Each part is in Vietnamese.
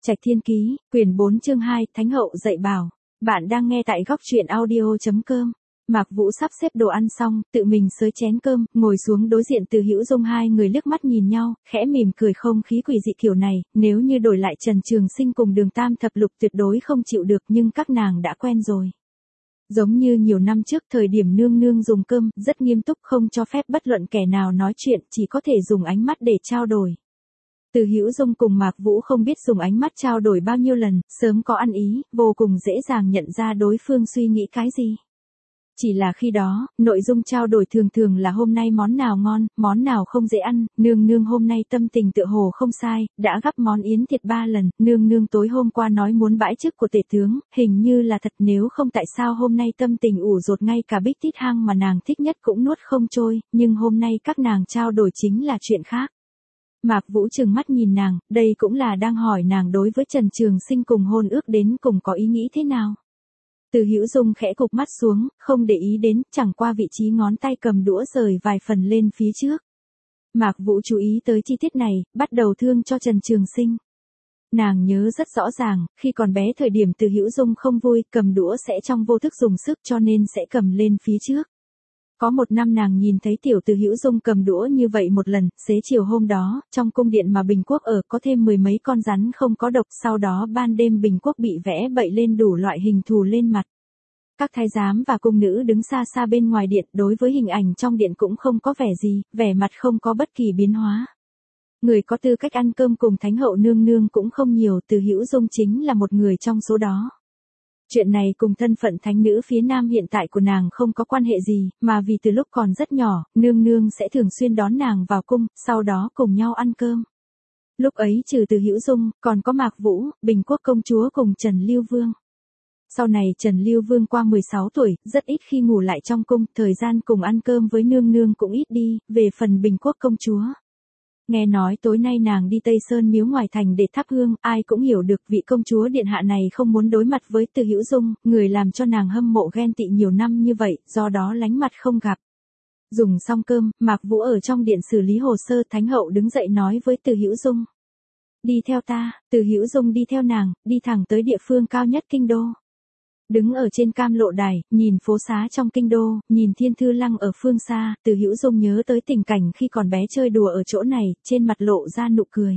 Trạch Thiên Ký, quyển 4 chương 2, Thánh hậu dạy bảo. Bạn đang nghe tại góc truyện audio.com. Mạc Vũ sắp xếp đồ ăn xong, tự mình xới chén cơm, ngồi xuống đối diện Từ Hữu Dung, hai người liếc mắt nhìn nhau, khẽ mỉm cười. Không khí quỷ dị kiểu này, nếu như đổi lại Trần Trường Sinh cùng Đường Tam Thập Lục tuyệt đối không chịu được, nhưng các nàng đã quen rồi. Giống như nhiều năm trước thời điểm nương nương dùng cơm, rất nghiêm túc không cho phép bất luận kẻ nào nói chuyện, chỉ có thể dùng ánh mắt để trao đổi. Từ Hữu Dung cùng Mạc Vũ không biết dùng ánh mắt trao đổi bao nhiêu lần, sớm có ăn ý, vô cùng dễ dàng nhận ra đối phương suy nghĩ cái gì. Chỉ là khi đó, nội dung trao đổi thường thường là hôm nay món nào ngon, món nào không dễ ăn, nương nương hôm nay tâm tình tựa hồ không sai, đã gắp món yến thịt 3 lần, nương nương tối hôm qua nói muốn bãi chức của tể tướng, hình như là thật, nếu không tại sao hôm nay tâm tình ủ rột, ngay cả bích tít hang mà nàng thích nhất cũng nuốt không trôi, nhưng hôm nay các nàng trao đổi chính là chuyện khác. Mạc Vũ trừng mắt nhìn nàng, đây cũng là đang hỏi nàng đối với Trần Trường Sinh cùng hôn ước đến cùng có ý nghĩ thế nào. Từ Hữu Dung khẽ cụp mắt xuống, không để ý đến, chẳng qua vị trí ngón tay cầm đũa rời vài phần lên phía trước. Mạc Vũ chú ý tới chi tiết này, bắt đầu thương cho Trần Trường Sinh. Nàng nhớ rất rõ ràng, khi còn bé thời điểm Từ Hữu Dung không vui, cầm đũa sẽ trong vô thức dùng sức cho nên sẽ cầm lên phía trước. Có một năm nàng nhìn thấy tiểu Từ Hữu Dung cầm đũa như vậy một lần, xế chiều hôm đó, trong cung điện mà Bình Quốc ở có thêm 10 mấy con rắn không có độc, sau đó ban đêm Bình Quốc bị vẽ bậy lên đủ loại hình thù lên mặt. Các thái giám và cung nữ đứng xa xa bên ngoài điện, đối với hình ảnh trong điện cũng không có vẻ gì, vẻ mặt không có bất kỳ biến hóa. Người có tư cách ăn cơm cùng Thánh hậu nương nương cũng không nhiều, Từ Hữu Dung chính là một người trong số đó. Chuyện này cùng thân phận thánh nữ phía Nam hiện tại của nàng không có quan hệ gì, mà vì từ lúc còn rất nhỏ, nương nương sẽ thường xuyên đón nàng vào cung, sau đó cùng nhau ăn cơm. Lúc ấy trừ Từ Hữu Dung, còn có Mạc Vũ, Bình Quốc công chúa cùng Trần Lưu Vương. Sau này Trần Lưu Vương qua 16 tuổi, rất ít khi ngủ lại trong cung, thời gian cùng ăn cơm với nương nương cũng ít đi, về phần Bình Quốc công chúa. Nghe nói tối nay nàng đi Tây Sơn miếu ngoài thành để thắp hương, ai cũng hiểu được vị công chúa điện hạ này không muốn đối mặt với Từ Hữu Dung, người làm cho nàng hâm mộ ghen tị nhiều năm như vậy, do đó lánh mặt không gặp. Dùng xong cơm, Mạc Vũ ở trong điện xử lý hồ sơ, Thánh hậu đứng dậy nói với Từ Hữu Dung. Đi theo ta. Từ Hữu Dung đi theo nàng, đi thẳng tới địa phương cao nhất kinh đô. Đứng ở trên Cam Lộ Đài, nhìn phố xá trong kinh đô, nhìn Thiên Thư Lăng ở phương xa, Từ Hữu Dung nhớ tới tình cảnh khi còn bé chơi đùa ở chỗ này, trên mặt lộ ra nụ cười.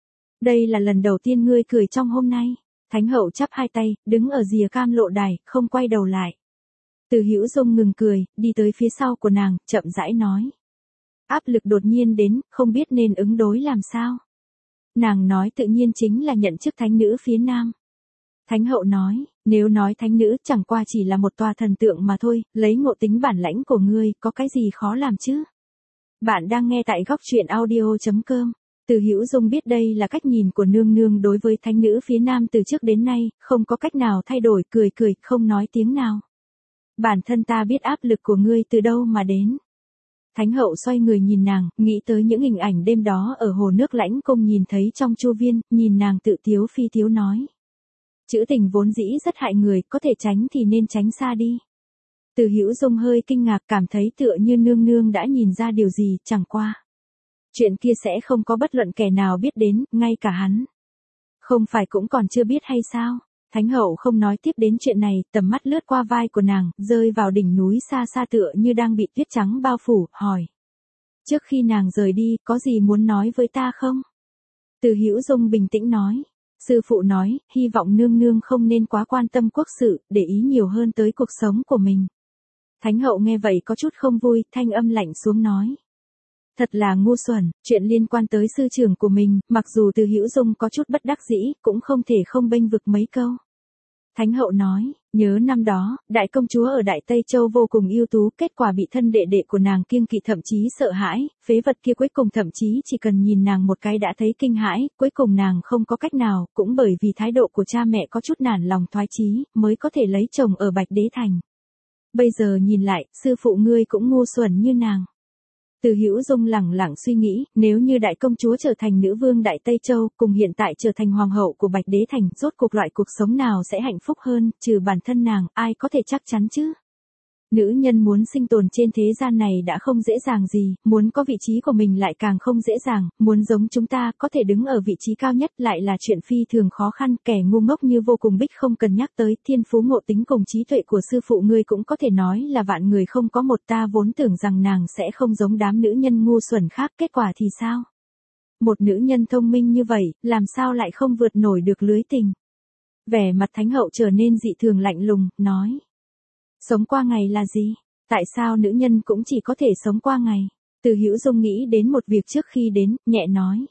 Đây là lần đầu tiên ngươi cười trong hôm nay. Thánh hậu chắp hai tay, đứng ở rìa Cam Lộ Đài, không quay đầu lại. Từ Hữu Dung ngừng cười, đi tới phía sau của nàng, chậm rãi nói. Áp lực đột nhiên đến, không biết nên ứng đối làm sao. Nàng nói tự nhiên chính là nhận chức thánh nữ phía Nam. Thánh hậu nói, nếu nói thánh nữ chẳng qua chỉ là một tòa thần tượng mà thôi, lấy ngộ tính bản lãnh của ngươi, có cái gì khó làm chứ? Bạn đang nghe tại góc truyện audio.com. Từ Hữu Dung biết đây là cách nhìn của nương nương đối với thánh nữ phía Nam từ trước đến nay, không có cách nào thay đổi, cười cười, không nói tiếng nào. Bản thân ta biết áp lực của ngươi từ đâu mà đến. Thánh hậu xoay người nhìn nàng, nghĩ tới những hình ảnh đêm đó ở hồ nước Lãnh Cung nhìn thấy trong Chu Viên, nhìn nàng tự tiếu phi tiếu nói. Chữ tình vốn dĩ rất hại người, có thể tránh thì nên tránh xa đi. Từ Hữu Dung hơi kinh ngạc, cảm thấy tựa như nương nương đã nhìn ra điều gì, chẳng qua. Chuyện kia sẽ không có bất luận kẻ nào biết đến, ngay cả hắn. Không phải cũng còn chưa biết hay sao? Thánh hậu không nói tiếp đến chuyện này, tầm mắt lướt qua vai của nàng, rơi vào đỉnh núi xa xa tựa như đang bị tuyết trắng bao phủ, hỏi. Trước khi nàng rời đi, có gì muốn nói với ta không? Từ Hữu Dung bình tĩnh nói. Sư phụ nói, hy vọng nương nương không nên quá quan tâm quốc sự, để ý nhiều hơn tới cuộc sống của mình. Thánh hậu nghe vậy có chút không vui, thanh âm lạnh xuống nói. Thật là ngu xuẩn, chuyện liên quan tới sư trưởng của mình, mặc dù Từ Hữu Dung có chút bất đắc dĩ, cũng không thể không bênh vực mấy câu. Thánh hậu nói, nhớ năm đó, đại công chúa ở Đại Tây Châu vô cùng ưu tú, kết quả bị thân đệ đệ của nàng kiêng kỵ thậm chí sợ hãi, phế vật kia cuối cùng thậm chí chỉ cần nhìn nàng một cái đã thấy kinh hãi, cuối cùng nàng không có cách nào, cũng bởi vì thái độ của cha mẹ có chút nản lòng thoái chí, mới có thể lấy chồng ở Bạch Đế Thành. Bây giờ nhìn lại, sư phụ ngươi cũng ngu xuẩn như nàng. Từ Hữu Dung lẳng lặng suy nghĩ, nếu như đại công chúa trở thành nữ vương Đại Tây Châu, cùng hiện tại trở thành hoàng hậu của Bạch Đế Thành, rốt cuộc loại cuộc sống nào sẽ hạnh phúc hơn, trừ bản thân nàng, ai có thể chắc chắn chứ? Nữ nhân muốn sinh tồn trên thế gian này đã không dễ dàng gì, muốn có vị trí của mình lại càng không dễ dàng, muốn giống chúng ta có thể đứng ở vị trí cao nhất lại là chuyện phi thường khó khăn, kẻ ngu ngốc như Vô Cùng Bích không cần nhắc tới, thiên phú ngộ tính cùng trí tuệ của sư phụ ngươi cũng có thể nói là vạn người không có một, ta vốn tưởng rằng nàng sẽ không giống đám nữ nhân ngu xuẩn khác, kết quả thì sao? Một nữ nhân thông minh như vậy, làm sao lại không vượt nổi được lưới tình? Vẻ mặt Thánh hậu trở nên dị thường lạnh lùng, nói. Sống qua ngày là gì? Tại sao nữ nhân cũng chỉ có thể sống qua ngày? Từ Hữu Dung nghĩ đến một việc trước khi đến, nhẹ nói.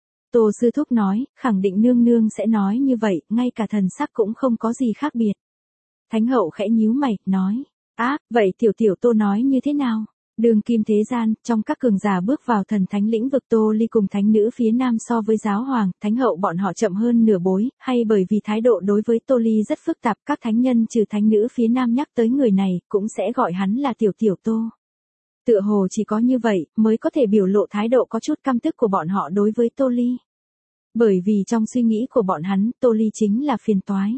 Tô sư thúc nói, khẳng định nương nương sẽ nói như vậy, ngay cả thần sắc cũng không có gì khác biệt. Thánh hậu khẽ nhíu mày, nói. Vậy tiểu tiểu Tô nói như thế nào? Đường kim thế gian, trong các cường giả bước vào thần thánh lĩnh vực, Tô Ly cùng thánh nữ phía nam so với giáo hoàng, thánh hậu bọn họ chậm hơn nửa bối, hay bởi vì thái độ đối với Tô Ly rất phức tạp, các thánh nhân trừ thánh nữ phía nam nhắc tới người này, cũng sẽ gọi hắn là tiểu tiểu Tô. Tựa hồ chỉ có như vậy, mới có thể biểu lộ thái độ có chút căm tức của bọn họ đối với Tô Ly. Bởi vì trong suy nghĩ của bọn hắn, Tô Ly chính là phiền toái.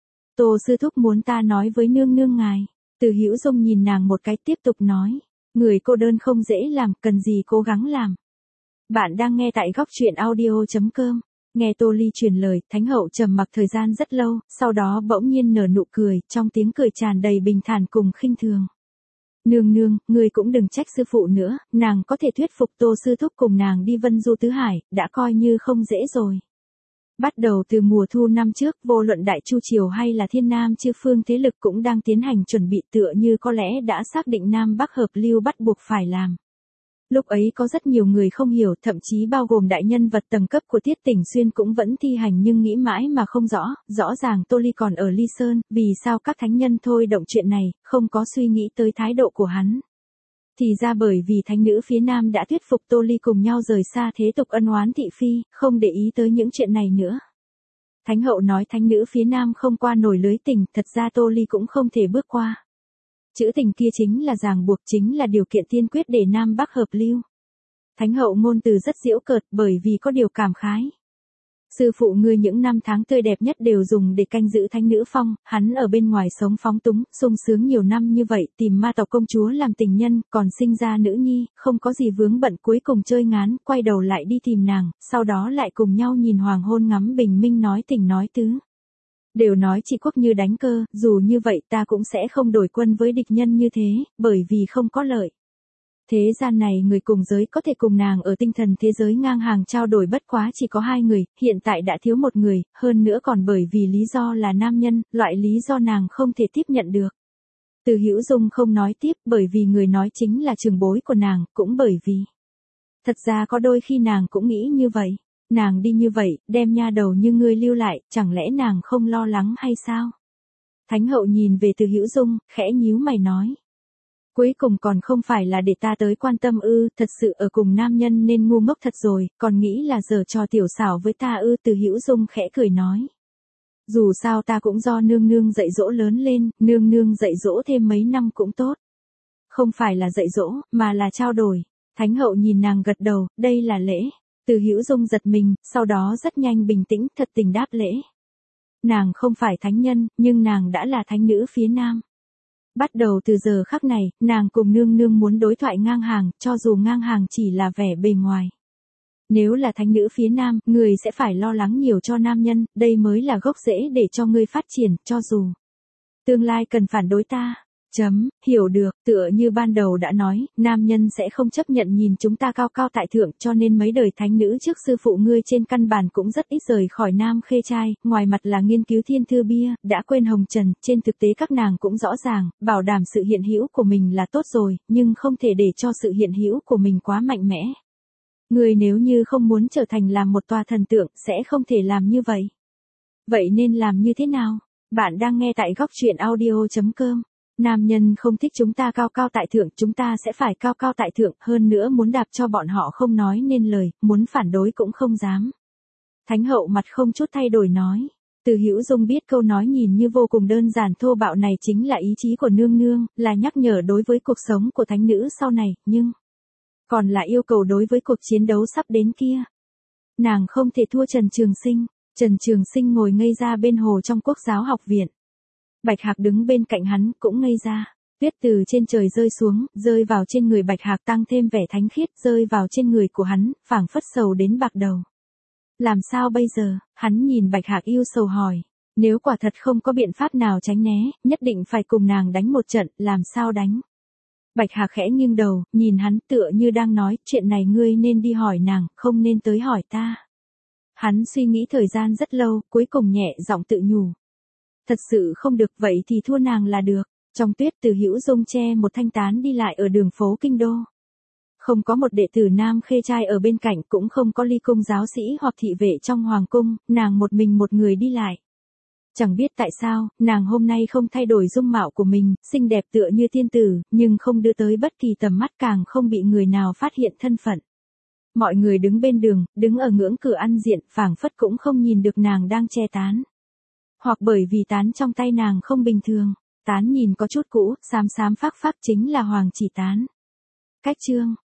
Tô sư thúc muốn ta nói với nương nương ngài. Từ Hữu Dung nhìn nàng một cái tiếp tục nói. Người cô đơn không dễ làm, cần gì cố gắng làm. Bạn đang nghe tại góc truyện audio.com. Nghe Tô Ly truyền lời, Thánh hậu trầm mặc thời gian rất lâu, sau đó bỗng nhiên nở nụ cười, trong tiếng cười tràn đầy bình thản cùng khinh thường. Nương nương, ngươi cũng đừng trách sư phụ nữa, nàng có thể thuyết phục Tô sư thúc cùng nàng đi Vân Du Tứ Hải, đã coi như không dễ rồi. Bắt đầu từ mùa thu năm trước, vô luận Đại Chu Triều hay là Thiên Nam chư phương thế lực cũng đang tiến hành chuẩn bị, tựa như có lẽ đã xác định Nam Bắc hợp lưu bắt buộc phải làm. Lúc ấy có rất nhiều người không hiểu, thậm chí bao gồm đại nhân vật tầng cấp của Tiết Tỉnh Xuyên cũng vẫn thi hành nhưng nghĩ mãi mà không rõ, rõ ràng Tô Ly còn ở Ly Sơn, vì sao các thánh nhân thôi động chuyện này, không có suy nghĩ tới thái độ của hắn. Thì ra bởi vì thánh nữ phía nam đã thuyết phục Tô Ly cùng nhau rời xa thế tục ân oán thị phi, không để ý tới những chuyện này nữa. Thánh hậu nói thánh nữ phía nam không qua nổi lưới tình, thật ra Tô Ly cũng không thể bước qua. Chữ tình kia chính là ràng buộc, chính là điều kiện tiên quyết để Nam Bắc hợp lưu. Thánh hậu ngôn từ rất giễu cợt bởi vì có điều cảm khái. Sư phụ ngươi những năm tháng tươi đẹp nhất đều dùng để canh giữ thánh nữ phong, hắn ở bên ngoài sống phóng túng, sung sướng nhiều năm như vậy, tìm ma tộc công chúa làm tình nhân, còn sinh ra nữ nhi, không có gì vướng bận, cuối cùng chơi ngán, quay đầu lại đi tìm nàng, sau đó lại cùng nhau nhìn hoàng hôn ngắm bình minh nói tình nói tứ. Đều nói trị quốc như đánh cơ, dù như vậy ta cũng sẽ không đổi quân với địch nhân như thế, bởi vì không có lợi. Thế gian này người cùng giới có thể cùng nàng ở tinh thần thế giới ngang hàng trao đổi bất quá chỉ có 2 người, hiện tại đã thiếu 1 người, hơn nữa còn bởi vì lý do là nam nhân, loại lý do nàng không thể tiếp nhận được. Từ Hữu Dung không nói tiếp bởi vì người nói chính là trưởng bối của nàng, cũng bởi vì. Thật ra có đôi khi nàng cũng nghĩ như vậy. Nàng đi như vậy, đem nha đầu như ngươi lưu lại, chẳng lẽ nàng không lo lắng hay sao? Thánh hậu nhìn về Từ Hữu Dung, khẽ nhíu mày nói. Cuối cùng còn không phải là để ta tới quan tâm ư, thật sự ở cùng nam nhân nên ngu ngốc thật rồi, còn nghĩ là giở trò tiểu xảo với ta ư, Từ Hữu Dung khẽ cười nói. Dù sao ta cũng do nương nương dạy dỗ lớn lên, nương nương dạy dỗ thêm mấy năm cũng tốt. Không phải là dạy dỗ, mà là trao đổi. Thánh hậu nhìn nàng gật đầu, đây là lễ. Từ Hữu Dung giật mình, sau đó rất nhanh bình tĩnh, thật tình đáp lễ. Nàng không phải thánh nhân, nhưng nàng đã là thánh nữ phía nam. Bắt đầu từ giờ khắc này, nàng cùng nương nương muốn đối thoại ngang hàng, cho dù ngang hàng chỉ là vẻ bề ngoài. Nếu là thánh nữ phía nam, người sẽ phải lo lắng nhiều cho nam nhân, đây mới là gốc rễ để cho ngươi phát triển, cho dù tương lai cần phản đối ta. Hiểu được, tựa như ban đầu đã nói, nam nhân sẽ không chấp nhận nhìn chúng ta cao cao tại thượng, cho nên mấy đời thánh nữ trước sư phụ ngươi trên căn bản cũng rất ít rời khỏi Nam Khê Trai, ngoài mặt là nghiên cứu thiên thư bia, đã quên hồng trần, trên thực tế các nàng cũng rõ ràng, bảo đảm sự hiện hữu của mình là tốt rồi, nhưng không thể để cho sự hiện hữu của mình quá mạnh mẽ. Ngươi nếu như không muốn trở thành làm một tòa thần tượng, sẽ không thể làm như vậy. Vậy nên làm như thế nào? Bạn đang nghe tại góc truyện audio.com. Nam nhân không thích chúng ta cao cao tại thượng, chúng ta sẽ phải cao cao tại thượng, hơn nữa muốn đạp cho bọn họ không nói nên lời, muốn phản đối cũng không dám. Thánh hậu mặt không chút thay đổi nói. Từ Hữu Dung biết câu nói nhìn như vô cùng đơn giản thô bạo này chính là ý chí của nương nương, là nhắc nhở đối với cuộc sống của thánh nữ sau này, nhưng còn là yêu cầu đối với cuộc chiến đấu sắp đến kia. Nàng không thể thua Trần Trường Sinh. Trần Trường Sinh ngồi ngây ra bên hồ trong Quốc giáo học viện. Bạch Hạc đứng bên cạnh hắn, cũng ngây ra. Tuyết từ trên trời rơi xuống, rơi vào trên người Bạch Hạc tăng thêm vẻ thánh khiết, rơi vào trên người của hắn, phảng phất sầu đến bạc đầu. Làm sao bây giờ, hắn nhìn Bạch Hạc yêu sầu hỏi. Nếu quả thật không có biện pháp nào tránh né, nhất định phải cùng nàng đánh một trận, làm sao đánh? Bạch Hạc khẽ nghiêng đầu, nhìn hắn tựa như đang nói, chuyện này ngươi nên đi hỏi nàng, không nên tới hỏi ta. Hắn suy nghĩ thời gian rất lâu, cuối cùng nhẹ giọng tự nhủ. Thật sự không được vậy thì thua nàng là được. Trong tuyết Từ Hữu Dung che một thanh tán đi lại ở đường phố kinh đô. Không có một đệ tử nam khê trai ở bên cạnh, cũng không có ly cung giáo sĩ hoặc thị vệ trong hoàng cung, nàng một mình một người đi lại. Chẳng biết tại sao, nàng hôm nay không thay đổi dung mạo của mình, xinh đẹp tựa như tiên tử, nhưng không đưa tới bất kỳ tầm mắt, càng không bị người nào phát hiện thân phận. Mọi người đứng bên đường, đứng ở ngưỡng cửa ăn diện, phảng phất cũng không nhìn được nàng đang che tán. Hoặc bởi vì tán trong tay nàng không bình thường, tán nhìn có chút cũ, xám xám phác phác chính là hoàng chỉ tán. Cách chương